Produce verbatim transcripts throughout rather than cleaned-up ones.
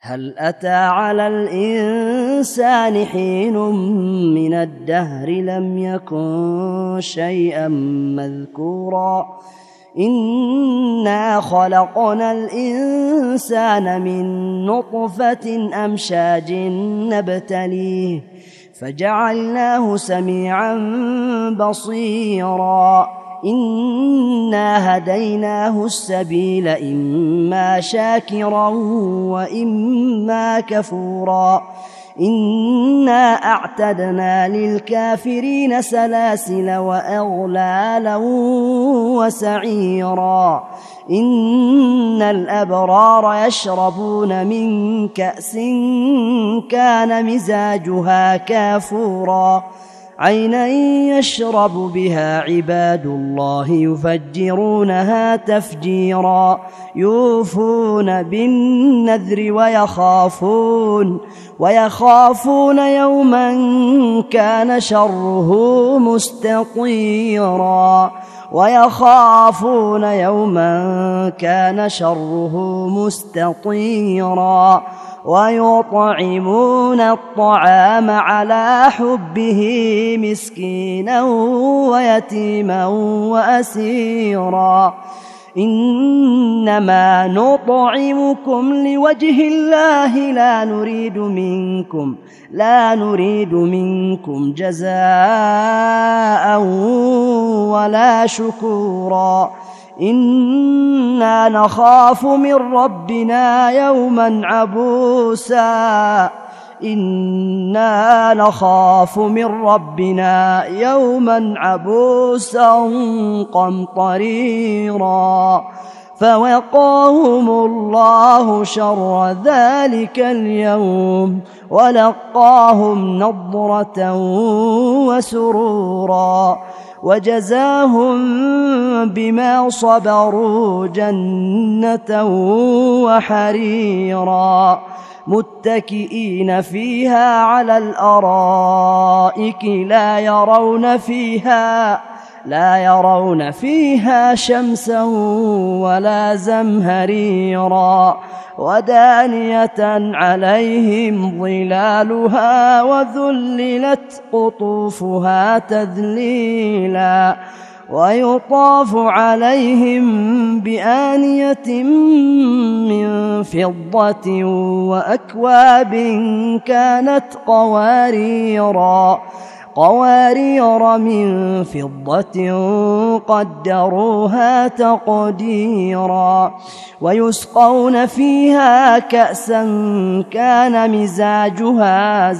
هل أتى على الإنسان حين من الدهر لم يكن شيئا مذكورا إنا خلقنا الإنسان من نطفة أمشاج نبتليه فجعلناه سميعا بصيرا إنا هديناه السبيل إما شاكرا وإما كفورا إنا أعتدنا للكافرين سلاسل وأغلالا وسعيرا إن الأبرار يشربون من كأس كان مزاجها كافورا عينا يشرب بها عباد الله يفجرونها تفجيرا يوفون بالنذر ويخافون ويخافون يوما كان شره مستطيرا ويخافون يوما كان شره مستطيرا ويطعمون الطعام على حبه مسكينا ويتيما وأسيرا إنما نطعمكم لوجه الله لا نريد منكم لا نريد منكم جزاء ولا شكورا إنا نخاف من ربنا يوما عبوسا إنا نخاف من ربنا يوما عبوسا قمطريرا فوقاهم الله شر ذلك اليوم ولقاهم نضرة وسرورا وجزاهم بما صبروا جنة وحريرا متكئين فيها على الأرائك لا يرون فيها لا يرون فيها شمسا ولا زمهريرا ودانية عليهم ظلالها وذللت قطوفها تذليلا ويطاف عليهم بآنية من فضة وأكواب كانت قواريرا قوارير من فضة قدروها تقديرا ويسقون فيها كأسا كان مزاجها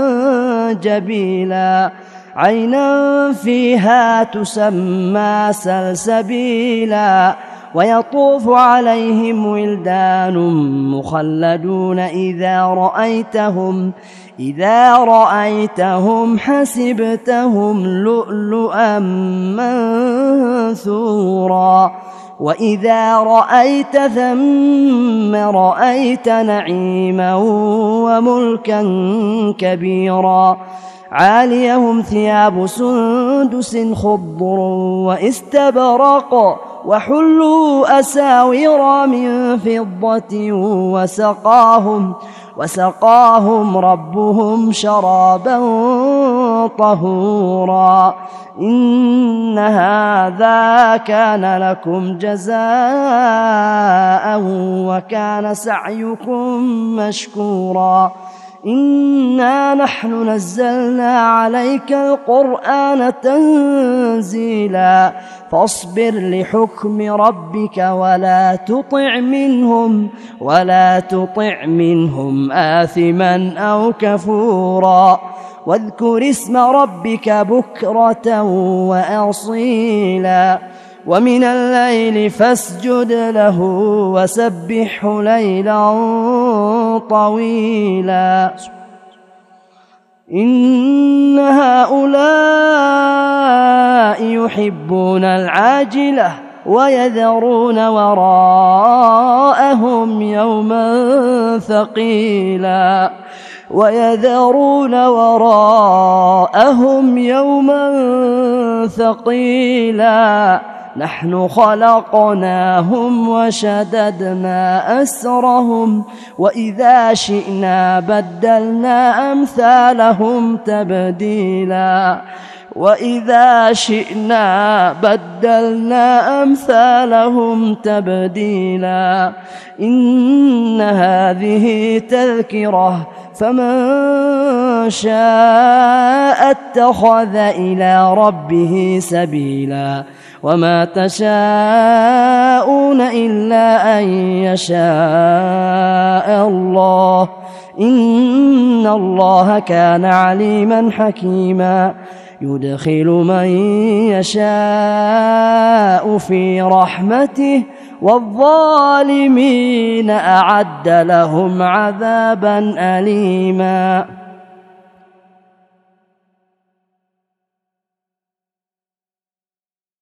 زنجبيلا عينا فيها تسمى سلسبيلا ويطوف عليهم ولدان مخلدون إذا رأيتهم إذا رأيتهم حسبتهم لؤلؤا منثورا وإذا رأيت ثم رأيت نعيما وملكا كبيرا عاليهم ثياب سندس خضر واستبرق وحلوا أساور من فضة وسقاهم وسقاهم ربهم شرابا طهورا إن هذا كان لكم جزاء وكان سعيكم مشكورا إنا نحن نزلنا عليك القرآن تنزيلا فاصبر لحكم ربك ولا تطع منهم ولا تطع منهم آثما أو كفورا واذكر اسم ربك بكرة وأصيلا ومن الليل فاسجد له وسبحه ليلا طويلا إن هؤلاء يحبون العاجلة ويذرون وراءهم يوما ثقيلا ويذرون وراءهم يوما ثقيلا نحن خلقناهم وشددنا أسرهم وإذا شئنا بدلنا أمثالهم تبديلا وإذا شئنا بدلنا أمثالهم تبديلا إن هذه تذكرة فمن شاء اتخذ إلى ربه سبيلا وما تشاءون إلا أن يشاء الله إن الله كان عليما حكيما يدخل من يشاء في رحمته والظالمين أعد لهم عذابا أليما.